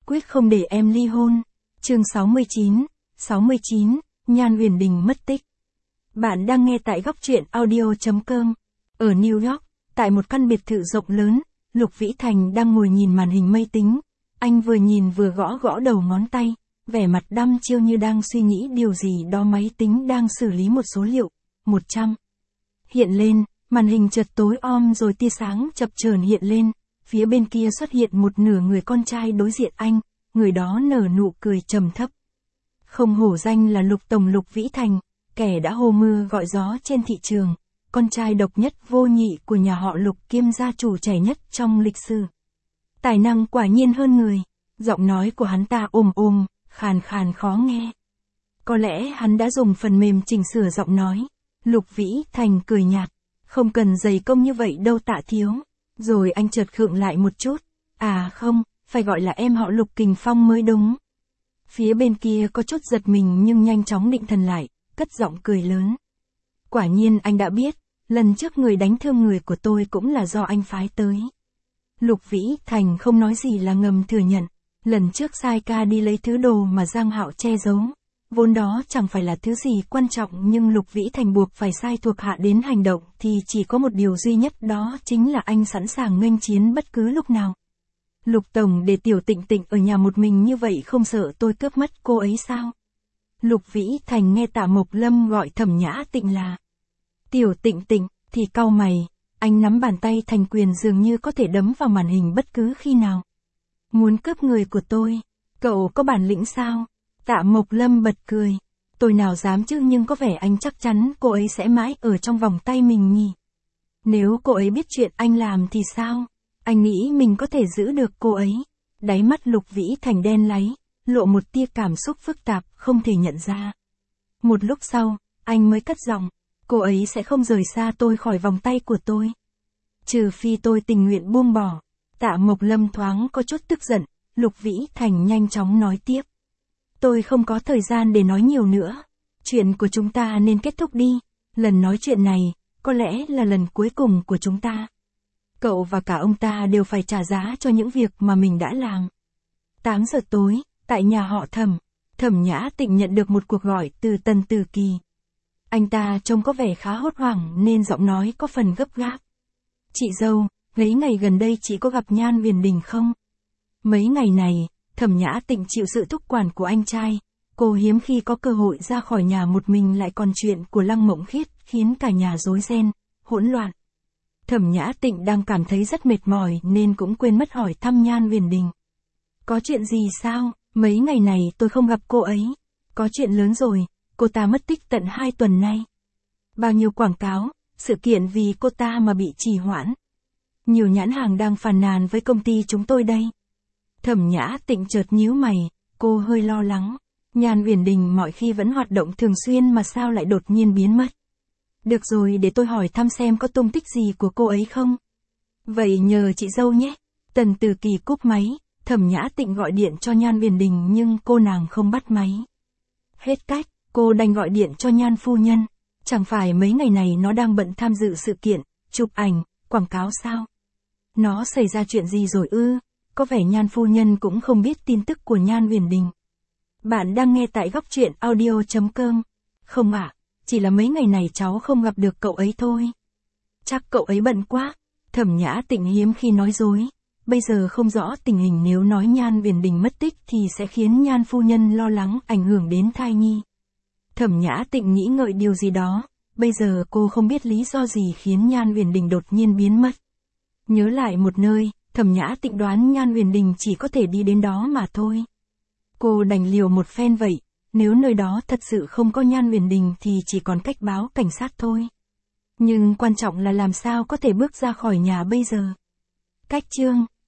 quyết không để em ly hôn. Chương 69, Nhan Huyền Đình mất tích. Bạn đang nghe tại góc truyện audio.com. Ở New York, tại một căn biệt thự rộng lớn, Lục Vĩ Thành đang ngồi nhìn màn hình máy tính. Anh vừa nhìn vừa gõ gõ đầu ngón tay, vẻ mặt đăm chiêu như đang suy nghĩ điều gì đó. Máy tính đang xử lý một số liệu. 100. Hiện lên, màn hình chợt tối om rồi tia sáng chập chờn hiện lên. Phía bên kia xuất hiện một nửa người con trai đối diện anh, người đó nở nụ cười trầm thấp. Không hổ danh là Lục Tổng Lục Vĩ Thành, kẻ đã hô mưa gọi gió trên thị trường, con trai độc nhất vô nhị của nhà họ Lục kiêm gia chủ trẻ nhất trong lịch sử. Tài năng quả nhiên hơn người, giọng nói của hắn ta ồm, khàn khàn khó nghe. Có lẽ hắn đã dùng phần mềm chỉnh sửa giọng nói. Lục Vĩ Thành cười nhạt, không cần dày công như vậy đâu Tạ thiếu. Rồi anh chợt khựng lại một chút, à không, phải gọi là em họ Lục Kình Phong mới đúng. Phía bên kia có chút giật mình nhưng nhanh chóng định thần lại, cất giọng cười lớn. Quả nhiên anh đã biết, lần trước người đánh thương người của tôi cũng là do anh phái tới. Lục Vĩ Thành không nói gì là ngầm thừa nhận, lần trước sai ca đi lấy thứ đồ mà Giang Hạo che giấu. Vốn đó chẳng phải là thứ gì quan trọng nhưng Lục Vĩ Thành buộc phải sai thuộc hạ đến hành động thì chỉ có một điều duy nhất, đó chính là anh sẵn sàng nghênh chiến bất cứ lúc nào. Lục Tổng để Tiểu Tịnh Tịnh ở nhà một mình như vậy không sợ tôi cướp mất cô ấy sao? Lục Vĩ Thành nghe Tạ Mộc Lâm gọi Thẩm Nhã Tịnh là Tiểu Tịnh Tịnh thì cau mày, anh nắm bàn tay thành quyền dường như có thể đấm vào màn hình bất cứ khi nào. Muốn cướp người của tôi, cậu có bản lĩnh sao? Tạ Mộc Lâm bật cười. Tôi nào dám chứ, nhưng có vẻ anh chắc chắn cô ấy sẽ mãi ở trong vòng tay mình nhỉ. Nếu cô ấy biết chuyện anh làm thì sao? Anh nghĩ mình có thể giữ được cô ấy. Đáy mắt Lục Vĩ Thành đen láy, lộ một tia cảm xúc phức tạp không thể nhận ra. Một lúc sau, anh mới cất giọng. Cô ấy sẽ không rời xa tôi khỏi vòng tay của tôi. Trừ phi tôi tình nguyện buông bỏ. Tạ Mộc Lâm thoáng có chút tức giận. Lục Vĩ Thành nhanh chóng nói tiếp. Tôi không có thời gian để nói nhiều nữa. Chuyện của chúng ta nên kết thúc đi. Lần nói chuyện này, có lẽ là lần cuối cùng của chúng ta. Cậu và cả ông ta đều phải trả giá cho những việc mà mình đã làm. 8 giờ tối, tại nhà họ Thẩm, Thẩm Nhã Tịnh nhận được một cuộc gọi từ Tần Tử Kỳ. Anh ta trông có vẻ khá hốt hoảng nên giọng nói có phần gấp gáp. Chị dâu, mấy ngày gần đây chị có gặp Nhan Huyền Đình không? Mấy ngày này, Thẩm Nhã Tịnh chịu sự thúc quản của anh trai, cô hiếm khi có cơ hội ra khỏi nhà một mình, lại còn chuyện của Lăng Mộng Khiết khiến cả nhà rối ren, hỗn loạn. Thẩm Nhã Tịnh đang cảm thấy rất mệt mỏi nên cũng quên mất hỏi thăm Nhan Huyền Đình. Có chuyện gì sao? Mấy ngày này tôi không gặp cô ấy. Có chuyện lớn rồi, cô ta mất tích tận 2 tuần nay. Bao nhiêu quảng cáo, sự kiện vì cô ta mà bị trì hoãn. Nhiều nhãn hàng đang phàn nàn với công ty chúng tôi đây. Thẩm Nhã Tịnh chợt nhíu mày, cô hơi lo lắng. Nhan Huyền Đình mọi khi vẫn hoạt động thường xuyên mà sao lại đột nhiên biến mất. Được rồi, để tôi hỏi thăm xem có tung tích gì của cô ấy không. Vậy nhờ chị dâu nhé. Tần Tử Kỳ cúp máy, Thẩm Nhã Tịnh gọi điện cho Nhan Huyền Đình nhưng cô nàng không bắt máy. Hết cách, cô đành gọi điện cho Nhan phu nhân. Chẳng phải mấy ngày này nó đang bận tham dự sự kiện, chụp ảnh, quảng cáo sao? Nó xảy ra chuyện gì rồi ư? Có vẻ Nhan phu nhân cũng không biết tin tức của Nhan Huyền Đình. Bạn đang nghe tại góc truyện audio.com. Không ạ, chỉ là mấy ngày này cháu không gặp được cậu ấy thôi. Chắc cậu ấy bận quá. Thẩm Nhã Tịnh hiếm khi nói dối. Bây giờ không rõ tình hình, nếu nói Nhan Huyền Đình mất tích thì sẽ khiến Nhan phu nhân lo lắng, ảnh hưởng đến thai nhi. Thẩm Nhã Tịnh nghĩ ngợi điều gì đó. Bây giờ cô không biết lý do gì khiến Nhan Huyền Đình đột nhiên biến mất. Nhớ lại một nơi, Thẩm Nhã Tịnh đoán Nhan Huyền Đình chỉ có thể đi đến đó mà thôi. Cô đành liều một phen vậy, nếu nơi đó thật sự không có Nhan Huyền Đình thì chỉ còn cách báo cảnh sát thôi. Nhưng quan trọng là làm sao có thể bước ra khỏi nhà bây giờ. Cách chương